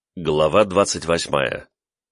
Глава 28.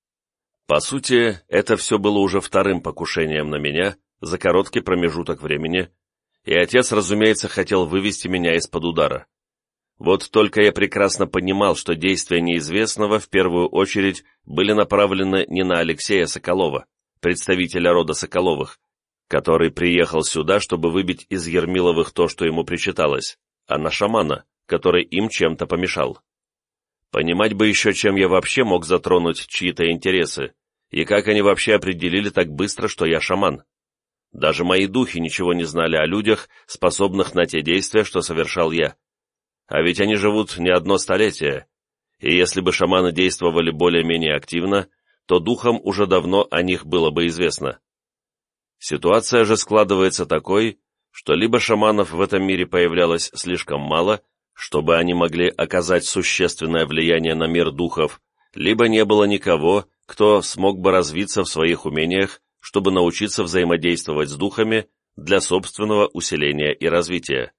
По сути, это все было уже вторым покушением на меня за короткий промежуток времени, и отец, разумеется, хотел вывести меня из-под удара. Вот только я прекрасно понимал, что действия неизвестного в первую очередь были направлены не на Алексея Соколова, представителя рода Соколовых, который приехал сюда, чтобы выбить из Ермиловых то, что ему причиталось, а на шамана, который им чем-то помешал. Понимать бы еще, чем я вообще мог затронуть чьи-то интересы, и как они вообще определили так быстро, что я шаман. Даже мои духи ничего не знали о людях, способных на те действия, что совершал я. А ведь они живут не одно столетие, и если бы шаманы действовали более-менее активно, то духам уже давно о них было бы известно. Ситуация же складывается такой, что либо шаманов в этом мире появлялось слишком мало, чтобы они могли оказать существенное влияние на мир духов, либо не было никого, кто смог бы развиться в своих умениях, чтобы научиться взаимодействовать с духами для собственного усиления и развития.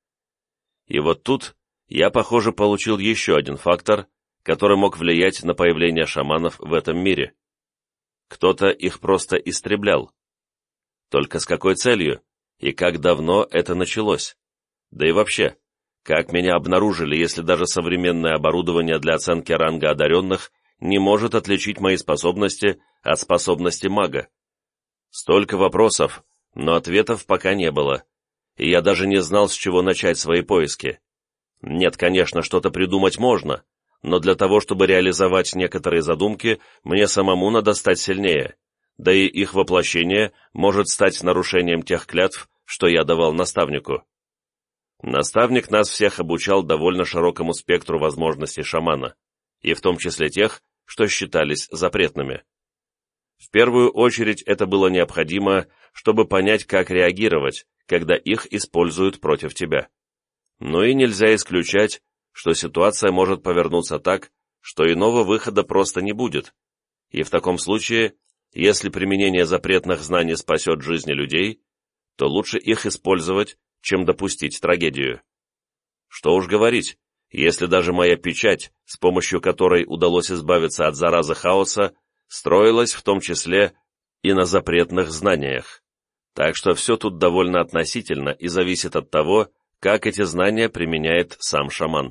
И вот тут я, похоже, получил еще один фактор, который мог влиять на появление шаманов в этом мире. Кто-то их просто истреблял. Только с какой целью и как давно это началось? Да и вообще, как меня обнаружили, если даже современное оборудование для оценки ранга одаренных не может отличить мои способности от способности мага? Столько вопросов, но ответов пока не было, и я даже не знал, с чего начать свои поиски. Нет, конечно, что-то придумать можно, но для того, чтобы реализовать некоторые задумки, мне самому надо стать сильнее, да и их воплощение может стать нарушением тех клятв, что я давал наставнику. Наставник нас всех обучал довольно широкому спектру возможностей шамана, и в том числе тех, что считались запретными. В первую очередь это было необходимо, чтобы понять, как реагировать, когда их используют против тебя. Но и нельзя исключать, что ситуация может повернуться так, что иного выхода просто не будет, и в таком случае, если применение запретных знаний спасет жизни людей, то лучше их использовать, чем допустить трагедию. Что уж говорить, если даже моя печать, с помощью которой удалось избавиться от заразы хаоса, строилась в том числе и на запретных знаниях. Так что все тут довольно относительно и зависит от того, как эти знания применяет сам шаман.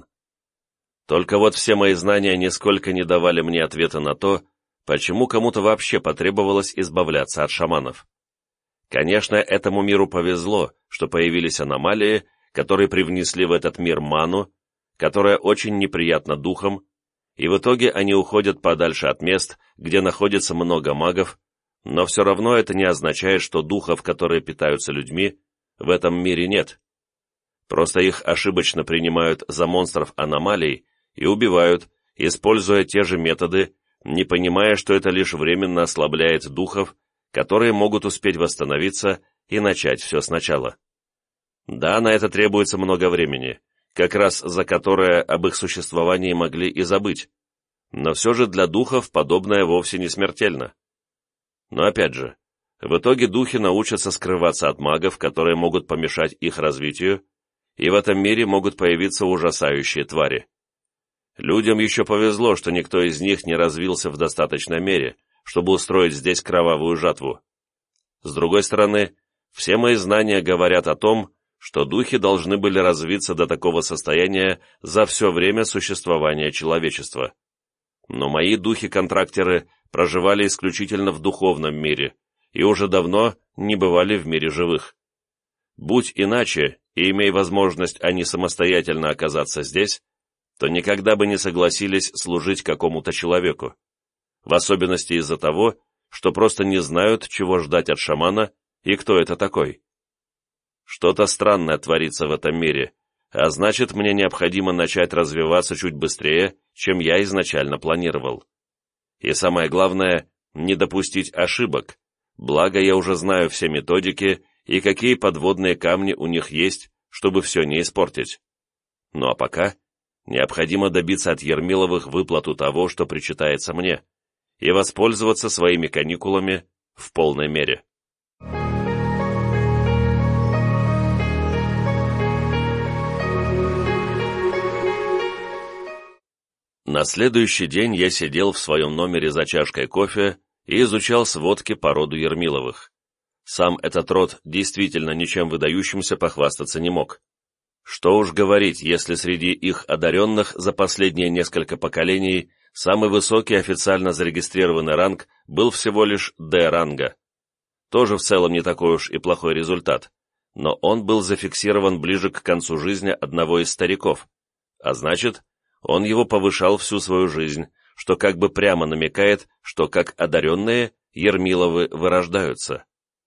Только вот все мои знания нисколько не давали мне ответа на то, почему кому-то вообще потребовалось избавляться от шаманов. Конечно, этому миру повезло, что появились аномалии, которые привнесли в этот мир ману, которая очень неприятна духам, и в итоге они уходят подальше от мест, где находится много магов, но все равно это не означает, что духов, которые питаются людьми, в этом мире нет. Просто их ошибочно принимают за монстров аномалий и убивают, используя те же методы, не понимая, что это лишь временно ослабляет духов, которые могут успеть восстановиться и начать все сначала. Да, на это требуется много времени, как раз за которое об их существовании могли и забыть, но все же для духов подобное вовсе не смертельно. Но опять же, в итоге духи научатся скрываться от магов, которые могут помешать их развитию, и в этом мире могут появиться ужасающие твари. Людям еще повезло, что никто из них не развился в достаточной мере, чтобы устроить здесь кровавую жатву. С другой стороны, все мои знания говорят о том, что духи должны были развиться до такого состояния за все время существования человечества. Но мои духи-контрактеры проживали исключительно в духовном мире и уже давно не бывали в мире живых. Будь иначе, и имея возможность они самостоятельно оказаться здесь, то никогда бы не согласились служить какому-то человеку. В особенности из-за того, что просто не знают, чего ждать от шамана и кто это такой. Что-то странное творится в этом мире, а значит, мне необходимо начать развиваться чуть быстрее, чем я изначально планировал. И самое главное, не допустить ошибок, благо я уже знаю все методики и какие подводные камни у них есть, чтобы все не испортить. Ну а пока необходимо добиться от Ермиловых выплату того, что причитается мне, и воспользоваться своими каникулами в полной мере. На следующий день я сидел в своем номере за чашкой кофе и изучал сводки по роду Ермиловых. Сам этот род действительно ничем выдающимся похвастаться не мог. Что уж говорить, если среди их одаренных за последние несколько поколений самый высокий официально зарегистрированный ранг был всего лишь Д-ранга. Тоже в целом не такой уж и плохой результат, но он был зафиксирован ближе к концу жизни одного из стариков, а значит, он его повышал всю свою жизнь, что как бы прямо намекает, что как одаренные Ермиловы вырождаются.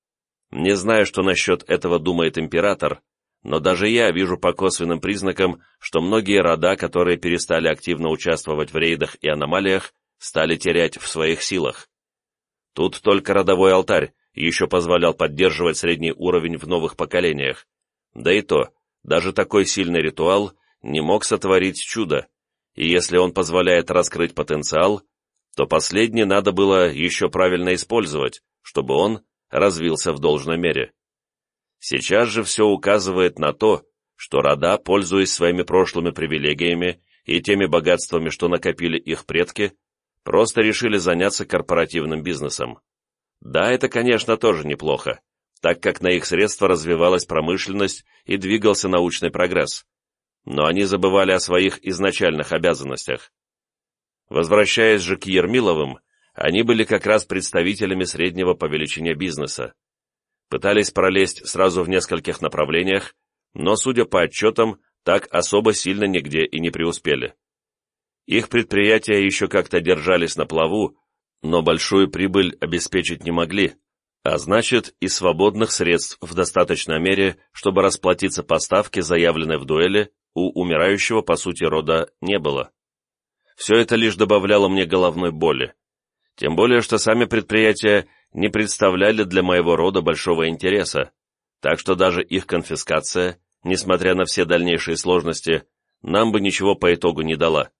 Не знаю, что насчет этого думает император, но даже я вижу по косвенным признакам, что многие рода, которые перестали активно участвовать в рейдах и аномалиях, стали терять в своих силах. Тут только родовой алтарь еще позволял поддерживать средний уровень в новых поколениях, да и то, даже такой сильный ритуал не мог сотворить чудо, и если он позволяет раскрыть потенциал, то последний надо было еще правильно использовать, чтобы он развился в должной мере. Сейчас же все указывает на то, что рода, пользуясь своими прошлыми привилегиями и теми богатствами, что накопили их предки, просто решили заняться корпоративным бизнесом. Да, это, конечно, тоже неплохо, так как на их средства развивалась промышленность и двигался научный прогресс. Но они забывали о своих изначальных обязанностях. Возвращаясь же к Ермиловым, они были как раз представителями среднего по величине бизнеса. Пытались пролезть сразу в нескольких направлениях, но, судя по отчетам, так особо сильно нигде и не преуспели. Их предприятия еще как-то держались на плаву, но большую прибыль обеспечить не могли, а значит и свободных средств в достаточной мере, чтобы расплатиться по ставке, заявленной в дуэли, у умирающего, по сути, рода не было. Все это лишь добавляло мне головной боли. Тем более, что сами предприятия не представляли для моего рода большого интереса, так что даже их конфискация, несмотря на все дальнейшие сложности, нам бы ничего по итогу не дала.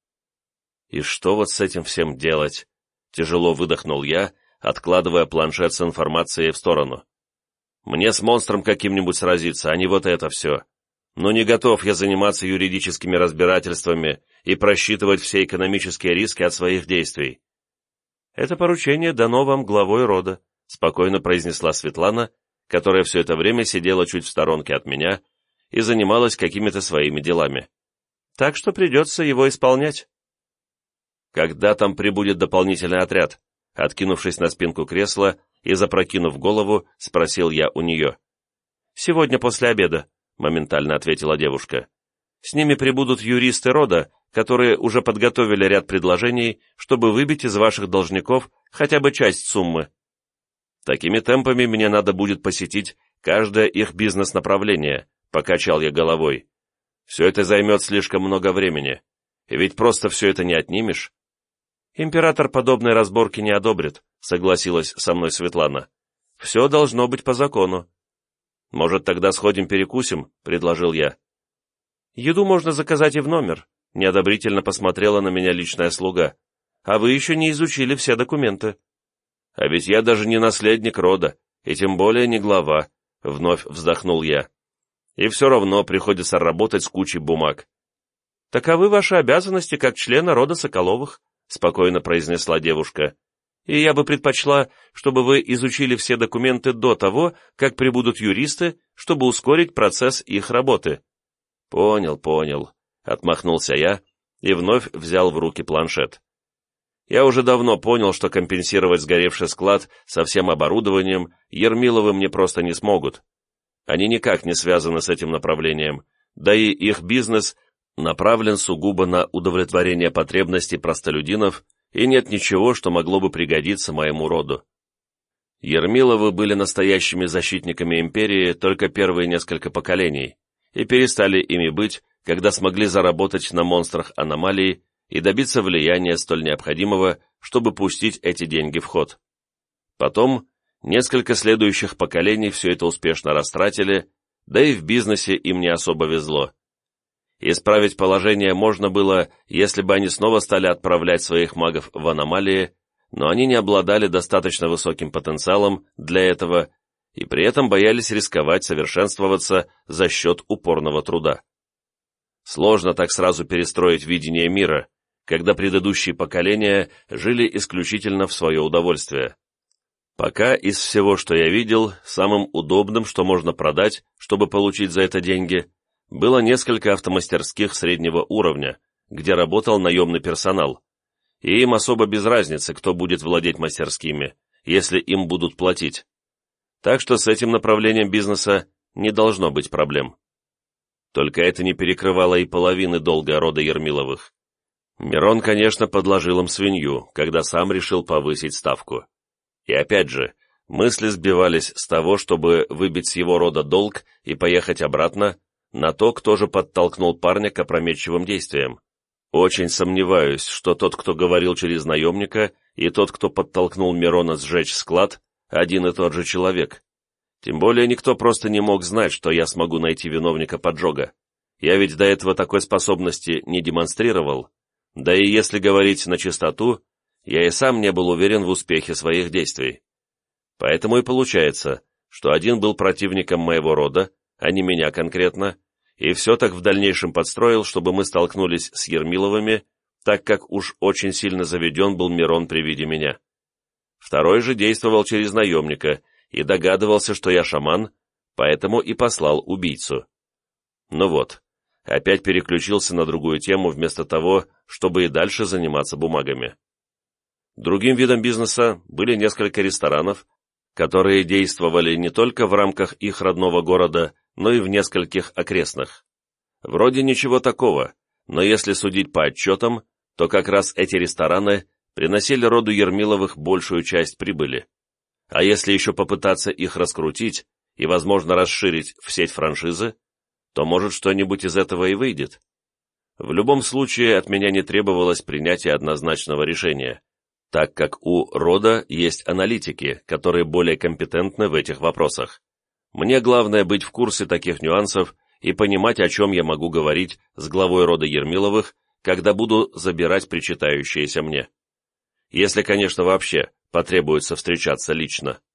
И что вот с этим всем делать? Тяжело выдохнул я, откладывая планшет с информацией в сторону. Мне с монстром каким-нибудь сразиться, а не вот это все. Но не готов я заниматься юридическими разбирательствами и просчитывать все экономические риски от своих действий. «Это поручение дано вам главой рода», — спокойно произнесла Светлана, которая все это время сидела чуть в сторонке от меня и занималась какими-то своими делами. «Так что придется его исполнять». «Когда там прибудет дополнительный отряд?» Откинувшись на спинку кресла и запрокинув голову, спросил я у нее. «Сегодня после обеда», — моментально ответила девушка. «С ними прибудут юристы рода, которые уже подготовили ряд предложений, чтобы выбить из ваших должников хотя бы часть суммы. Такими темпами мне надо будет посетить каждое их бизнес-направление», — покачал я головой. «Все это займет слишком много времени, и ведь просто все это не отнимешь». «Император подобной разборки не одобрит», — согласилась со мной Светлана. «Все должно быть по закону». «Может, тогда сходим перекусим?» — предложил я. «Еду можно заказать и в номер», — неодобрительно посмотрела на меня личная слуга. «А вы еще не изучили все документы». «А ведь я даже не наследник рода, и тем более не глава», — вновь вздохнул я. «И все равно приходится работать с кучей бумаг». «Таковы ваши обязанности как члена рода Соколовых», — спокойно произнесла девушка. «И я бы предпочла, чтобы вы изучили все документы до того, как прибудут юристы, чтобы ускорить процесс их работы». «Понял», — отмахнулся я и вновь взял в руки планшет. Я уже давно понял, что компенсировать сгоревший склад со всем оборудованием Ермиловы мне просто не смогут. Они никак не связаны с этим направлением, да и их бизнес направлен сугубо на удовлетворение потребностей простолюдинов, и нет ничего, что могло бы пригодиться моему роду. Ермиловы были настоящими защитниками империи только первые несколько поколений, и перестали ими быть, когда смогли заработать на монстрах аномалий и добиться влияния столь необходимого, чтобы пустить эти деньги в ход. Потом, несколько следующих поколений все это успешно растратили, да и в бизнесе им не особо везло. Исправить положение можно было, если бы они снова стали отправлять своих магов в аномалии, но они не обладали достаточно высоким потенциалом для этого и при этом боялись рисковать совершенствоваться за счет упорного труда. Сложно так сразу перестроить видение мира, когда предыдущие поколения жили исключительно в свое удовольствие. Пока из всего, что я видел, самым удобным, что можно продать, чтобы получить за это деньги, было несколько автомастерских среднего уровня, где работал наемный персонал, и им особо без разницы, кто будет владеть мастерскими, если им будут платить. Так что с этим направлением бизнеса не должно быть проблем. Только это не перекрывало и половины долга рода Ермиловых. Мирон, конечно, подложил им свинью, когда сам решил повысить ставку. И опять же, мысли сбивались с того, чтобы выбить с его рода долг и поехать обратно, на то, кто же подтолкнул парня к опрометчивым действиям. Очень сомневаюсь, что тот, кто говорил через наемника, и тот, кто подтолкнул Мирона сжечь склад, один и тот же человек. Тем более никто просто не мог знать, что я смогу найти виновника поджога. Я ведь до этого такой способности не демонстрировал. Да и если говорить на чистоту, я и сам не был уверен в успехе своих действий. Поэтому и получается, что один был противником моего рода, а не меня конкретно, и все так в дальнейшем подстроил, чтобы мы столкнулись с Ермиловыми, так как уж очень сильно заведен был Мирон при виде меня. Второй же действовал через наемника и догадывался, что я шаман, поэтому и послал убийцу. Ну вот, опять переключился на другую тему вместо того, чтобы и дальше заниматься бумагами. Другим видом бизнеса были несколько ресторанов, которые действовали не только в рамках их родного города, но и в нескольких окрестных. Вроде ничего такого, но если судить по отчетам, то как раз эти рестораны приносили роду Ермиловых большую часть прибыли. А если еще попытаться их раскрутить и, возможно, расширить в сеть франшизы, то, может, что-нибудь из этого и выйдет. В любом случае, от меня не требовалось принятие однозначного решения, так как у рода есть аналитики, которые более компетентны в этих вопросах. Мне главное быть в курсе таких нюансов и понимать, о чем я могу говорить с главой рода Ермиловых, когда буду забирать причитающееся мне. Если, конечно, вообще потребуется встречаться лично.